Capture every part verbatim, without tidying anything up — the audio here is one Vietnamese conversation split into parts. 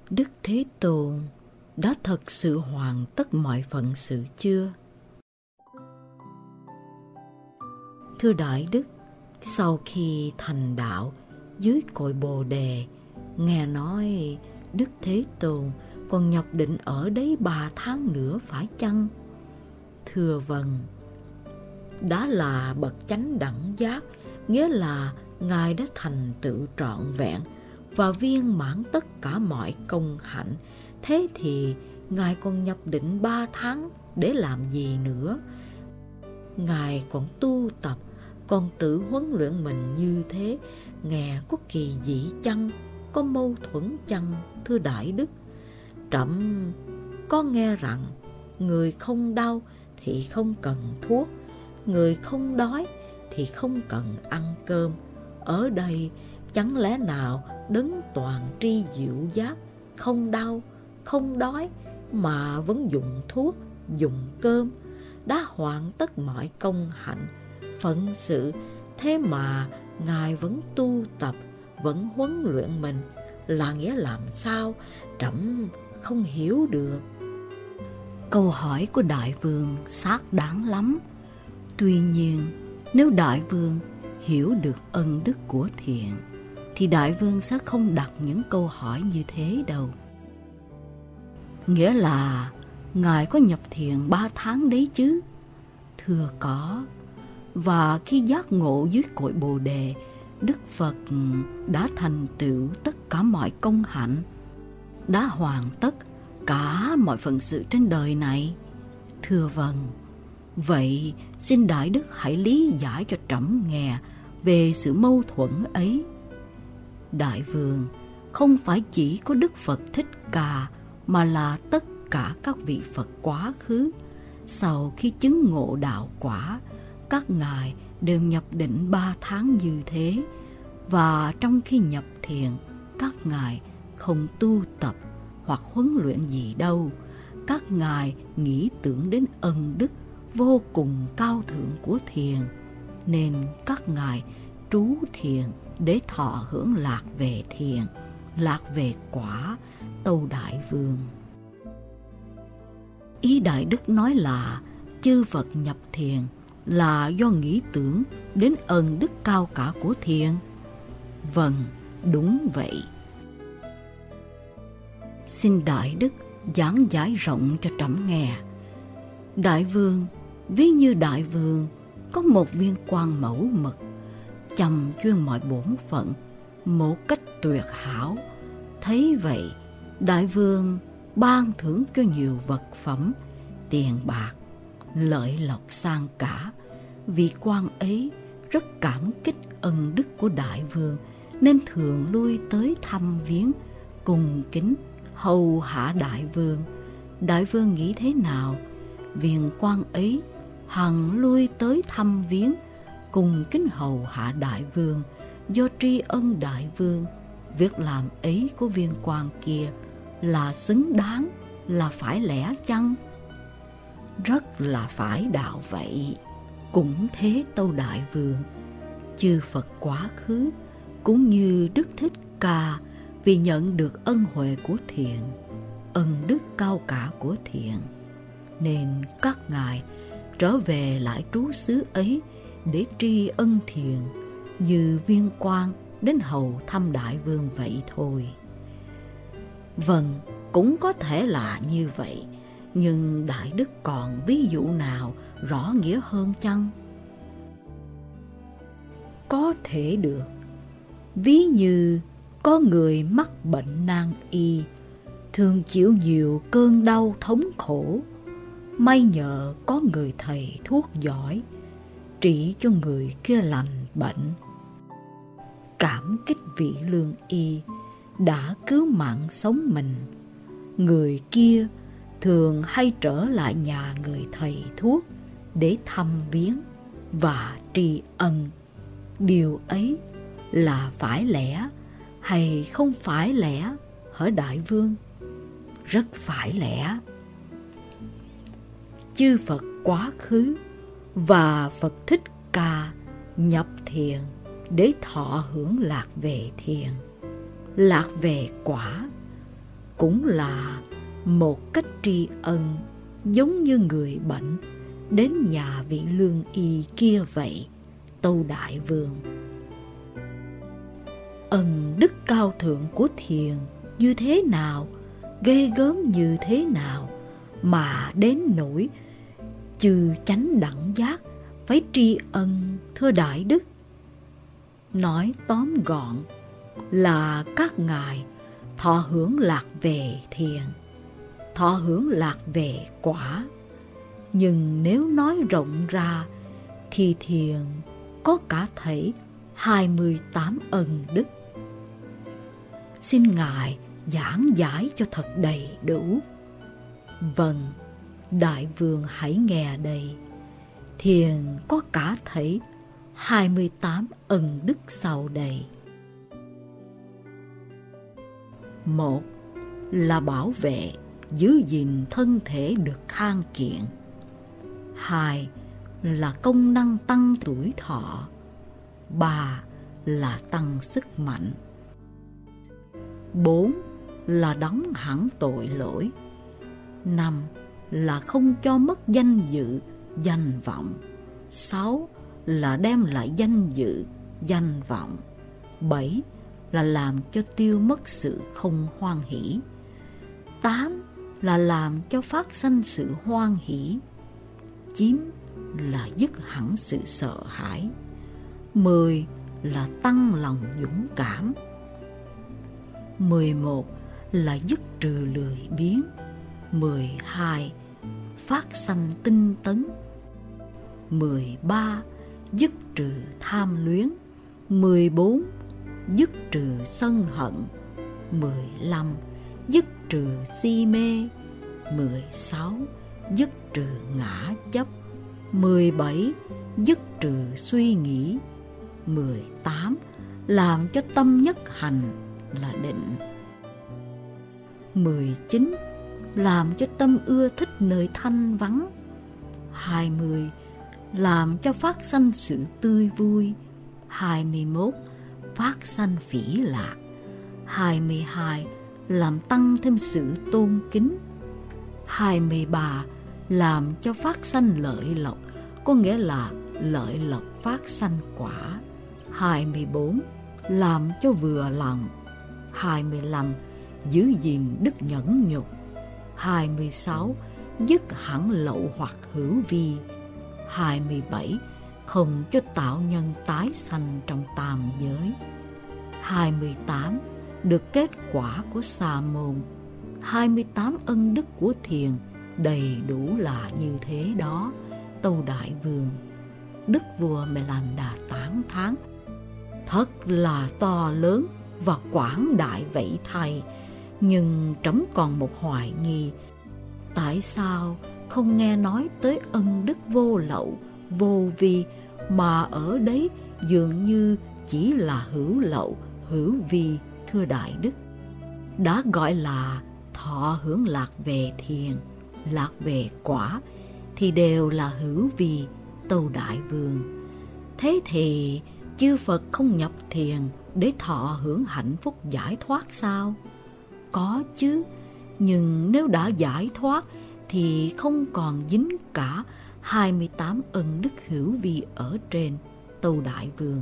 Đức Thế Tôn đã thật sự hoàn tất mọi phận sự chưa? Thưa Đại Đức, sau khi thành đạo dưới cội Bồ Đề, nghe nói Đức Thế Tôn còn nhập định ở đấy ba tháng nữa phải chăng? Thưa vâng. Đã là bậc chánh đẳng giác, nghĩa là Ngài đã thành tựu trọn vẹn và viên mãn tất cả mọi công hạnh. Thế thì Ngài còn nhập định ba tháng để làm gì nữa? Ngài còn tu tập, còn tự huấn luyện mình như thế, nghe có kỳ dị chăng? Có mâu thuẫn chăng, thưa Đại Đức? Trẫm có nghe rằng người không đau thì không cần thuốc, người không đói thì không cần ăn cơm. Ở đây chẳng lẽ nào đấng toàn tri diệu giác, không đau, không đói mà vẫn dùng thuốc, dùng cơm, đã hoàn tất mọi công hạnh, phận sự, thế mà Ngài vẫn tu tập, vẫn huấn luyện mình, là nghĩa làm sao? Trẫm không hiểu được. Câu hỏi của Đại Vương xác đáng lắm. Tuy nhiên, nếu Đại Vương hiểu được ân đức của thiện, thì Đại Vương sẽ không đặt những câu hỏi như thế đâu. Nghĩa là Ngài có nhập thiền ba tháng đấy chứ? Thưa có. Và khi giác ngộ dưới cội Bồ Đề, Đức Phật đã thành tựu tất cả mọi công hạnh, đã hoàn tất cả mọi phận sự trên đời này. Thưa vâng. Vậy xin Đại Đức hãy lý giải cho trẫm nghe về sự mâu thuẫn ấy. Đại Vương, không phải chỉ có Đức Phật Thích Ca, mà là tất cả các vị Phật quá khứ, sau khi chứng ngộ đạo quả, các ngài đều nhập định ba tháng như thế. Và trong khi nhập thiền, các ngài không tu tập hoặc huấn luyện gì đâu. Các ngài nghĩ tưởng đến ân đức vô cùng cao thượng của thiền, nên các ngài trú thiền để thọ hưởng lạc về thiền, lạc về quả, tâu Đại Vương. Ý Đại Đức nói là chư Phật nhập thiền là do nghĩ tưởng đến ân đức cao cả của thiền. Vâng, đúng vậy. Xin Đại Đức giảng giải rộng cho trẫm nghe. Đại Vương, ví như Đại Vương có một viên quan mẫu mực, chăm chuyên mọi bổn phận một cách tuyệt hảo. Thấy vậy, Đại Vương ban thưởng cho nhiều vật phẩm, tiền bạc, lợi lộc sang cả. Vị quan ấy rất cảm kích ân đức của Đại Vương, nên thường lui tới thăm viếng, cùng kính hầu hạ Đại Vương. Đại Vương nghĩ thế nào? Viên quan ấy hằng lui tới thăm viếng, cùng kính hầu hạ Đại Vương, do tri ân Đại Vương. Việc làm ấy của viên quan kia là xứng đáng, là phải lẽ chăng? Rất là phải đạo vậy. Cũng thế tâu Đại Vương, chư Phật quá khứ cũng như Đức Thích Ca, vì nhận được ân huệ của thiện, ân đức cao cả của thiện, nên các ngài trở về lại trú xứ ấy để tri ân thiện, như viên quan đến hầu thăm Đại Vương vậy thôi. Vâng, cũng có thể là như vậy, nhưng Đại Đức còn ví dụ nào rõ nghĩa hơn chăng? Có thể được. Ví như có người mắc bệnh nan y, thường chịu nhiều cơn đau thống khổ. May nhờ có người thầy thuốc giỏi, trị cho người kia lành bệnh. Cảm kích vị lương y đã cứu mạng sống mình, người kia thường hay trở lại nhà người thầy thuốc để thăm viếng và tri ân. Điều ấy là phải lẽ hay không phải lẽ hỡi Đại Vương? Rất phải lẽ. Chư Phật quá khứ và Phật Thích Ca nhập thiền để thọ hưởng lạc về thiền, lạc về quả. cũng là một cách tri ân, giống như người bệnh đến nhà vị lương y kia vậy, Tâu Đại Vương. Ân đức cao thượng của thiền như thế nào, ghê gớm như thế nào, mà đến nỗi chư chánh đẳng giác phải tri ân, thưa đại đức? Nói tóm gọn là các ngài thọ hưởng lạc về thiền, thọ hưởng lạc về quả. Nhưng nếu nói rộng ra thì thiền có cả thảy hai mươi tám ân đức. Xin ngài giảng giải cho thật đầy đủ. Vâng, đại vương hãy nghe đây. Thiền có cả thảy hai mươi tám ân đức sau đây. Một là bảo vệ, giữ gìn thân thể được khang kiện. Hai là công năng tăng tuổi thọ. Ba là tăng sức mạnh. Bốn là đóng hẳn tội lỗi. Năm là không cho mất danh dự, danh vọng. Sáu là đem lại danh dự, danh vọng. Bảy là làm cho tiêu mất sự không hoan hỷ. Tám là làm cho phát sanh sự hoan hỷ. Chín là dứt hẳn sự sợ hãi. Mười là tăng lòng dũng cảm. Mười một là dứt trừ lười biếng. Mười hai phát sanh tinh tấn. Mười ba dứt trừ tham luyến. Mười bốn dứt trừ sân hận. Mười lăm dứt trừ si mê. Mười sáu dứt trừ ngã chấp. Mười bảy dứt trừ suy nghĩ. Mười tám làm cho tâm nhất hành là định. Mười chín làm cho tâm ưa thích nơi thanh vắng. Hai mươi làm cho phát sanh sự tươi vui. Hai mươi mốt phát sanh phỉ lạc. Hai mươi hai làm tăng thêm sự tôn kính. Hai mươi ba làm cho phát sanh lợi lộc, có nghĩa là lợi lộc phát sanh quả. Hai mươi bốn làm cho vừa lòng. Hai mươi lăm giữ gìn đức nhẫn nhục. Hai mươi sáu dứt hẳn lậu hoặc hữu vi. Hai mươi bảy không cho tạo nhân tái sanh trong tam giới. Hai mươi tám được kết quả của sa môn. Hai mươi tám ân đức của thiền đầy đủ là như thế đó, Tâu Đại Vương. Đức vua Mê-lan-đà tán thán: thật là to lớn và quảng đại vậy thầy. Nhưng trẫm còn một hoài nghi, tại sao không nghe nói tới ân đức vô lậu, vô vi, mà ở đấy dường như chỉ là hữu lậu, hữu vi, thưa đại đức? Đã gọi là thọ hưởng lạc về thiền, lạc về quả, thì đều là hữu vi, Tâu Đại Vương. Thế thì chư Phật không nhập thiền để thọ hưởng hạnh phúc giải thoát sao? Có chứ, nhưng nếu đã giải thoát thì không còn dính cả hai mươi tám ân đức hữu vi ở trên, Tâu Đại Vương.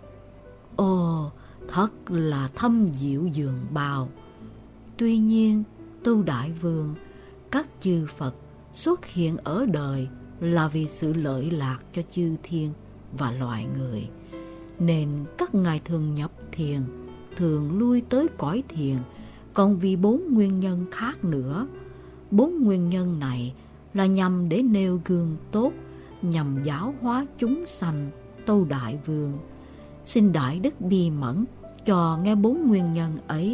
Ồ, thật là thâm diệu dường bao. Tuy nhiên, Tâu Đại Vương, các chư Phật xuất hiện ở đời là vì sự lợi lạc cho chư thiên và loài người, nên các ngài thường nhập thiền, thường lui tới cõi thiền, còn vì bốn nguyên nhân khác nữa. Bốn nguyên nhân này là nhằm để nêu gương tốt, nhằm giáo hóa chúng sanh, Tâu Đại Vương. Xin đại đức bi mẫn cho nghe bốn nguyên nhân ấy.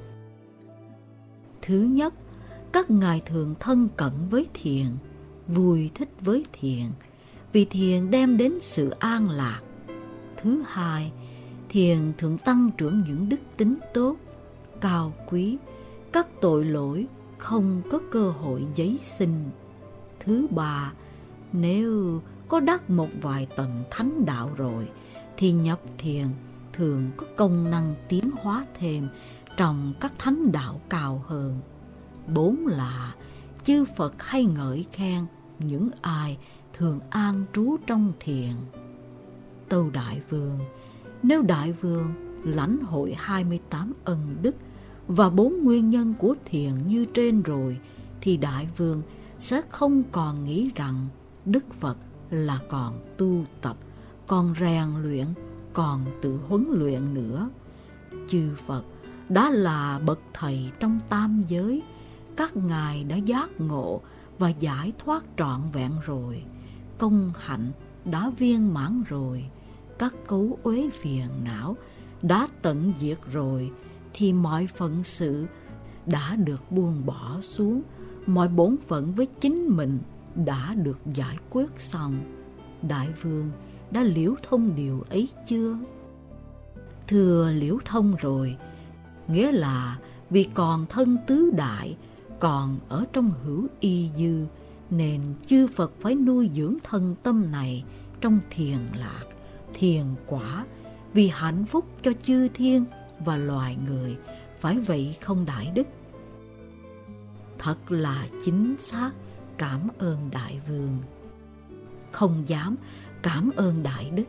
Thứ nhất, các ngài thường thân cận với thiền, vui thích với thiền, vì thiền đem đến sự an lạc. Thứ hai, thiền thường tăng trưởng những đức tính tốt, cao quý, các tội lỗi không có cơ hội giấy sinh. Thứ ba, nếu có đắc một vài tầng thánh đạo rồi, thì nhập thiền thường có công năng tiến hóa thêm trong các thánh đạo cao hơn. Bốn là chư Phật hay ngợi khen những ai thường an trú trong thiền. Tâu Đại Vương, nếu Đại Vương lãnh hội hai mươi tám ân đức và bốn nguyên nhân của thiền như trên rồi, thì Đại Vương sẽ không còn nghĩ rằng Đức Phật là còn tu tập, còn rèn luyện, còn tự huấn luyện nữa. Chư Phật đã là bậc thầy trong tam giới, các ngài đã giác ngộ và giải thoát trọn vẹn rồi, công hạnh đã viên mãn rồi, các cấu uế phiền não đã tận diệt rồi, thì mọi phận sự đã được buông bỏ xuống, mọi bổn phận với chính mình đã được giải quyết xong. Đại Vương đã liễu thông điều ấy chưa? Thưa, liễu thông rồi, nghĩa là vì còn thân tứ đại, còn ở trong hữu y dư, nên chư Phật phải nuôi dưỡng thân tâm này trong thiền lạc, thiền quả, vì hạnh phúc cho chư thiên và loài người, phải vậy không Đại Đức? Thật là chính xác, cảm ơn Đại Vương. Không dám, cảm ơn Đại Đức.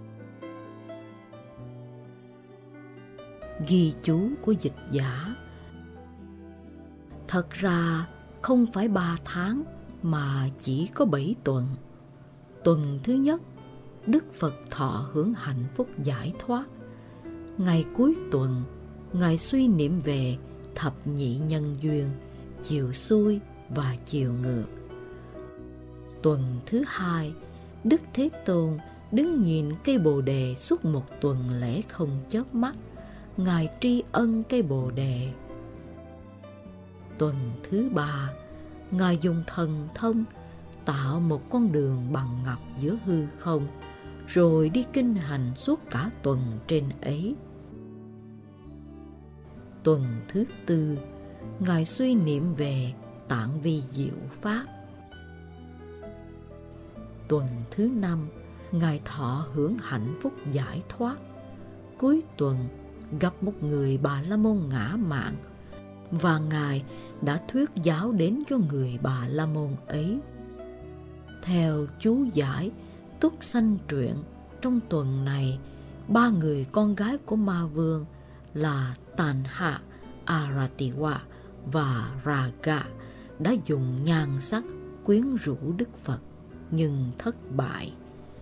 Ghi chú của dịch giả. Thật ra không phải ba tháng mà chỉ có bảy tuần. Tuần thứ nhất, Đức Phật thọ hưởng hạnh phúc giải thoát. Ngày cuối tuần, Ngài suy niệm về thập nhị nhân duyên, chiều xuôi và chiều ngược. Tuần thứ hai, Đức Thế Tôn đứng nhìn cây Bồ Đề suốt một tuần lễ không chớp mắt. Ngài tri ân cây Bồ Đề. Tuần thứ ba, Ngài dùng thần thông tạo một con đường bằng ngọc giữa hư không, rồi đi kinh hành suốt cả tuần trên ấy. Tuần thứ tư, Ngài suy niệm về tạng vi diệu pháp. Tuần thứ năm, Ngài thọ hưởng hạnh phúc giải thoát. Cuối tuần, gặp một người Bà La Môn ngã mạn, và Ngài đã thuyết giáo đến cho người Bà La Môn ấy. Theo chú giải Túc Sanh truyện, trong tuần này, ba người con gái của Ma Vương là Tàn Hạ, Aratiwa và Raga đã dùng nhan sắc quyến rũ Đức Phật, nhưng thất bại.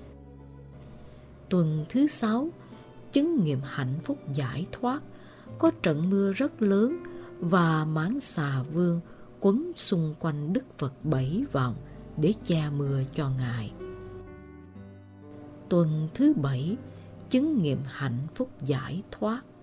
Tuần thứ sáu, chứng nghiệm hạnh phúc giải thoát, có trận mưa rất lớn và Mãn Xà Vương quấn xung quanh Đức Phật bảy vòng để che mưa cho Ngài. Tuần thứ bảy, chứng nghiệm hạnh phúc giải thoát.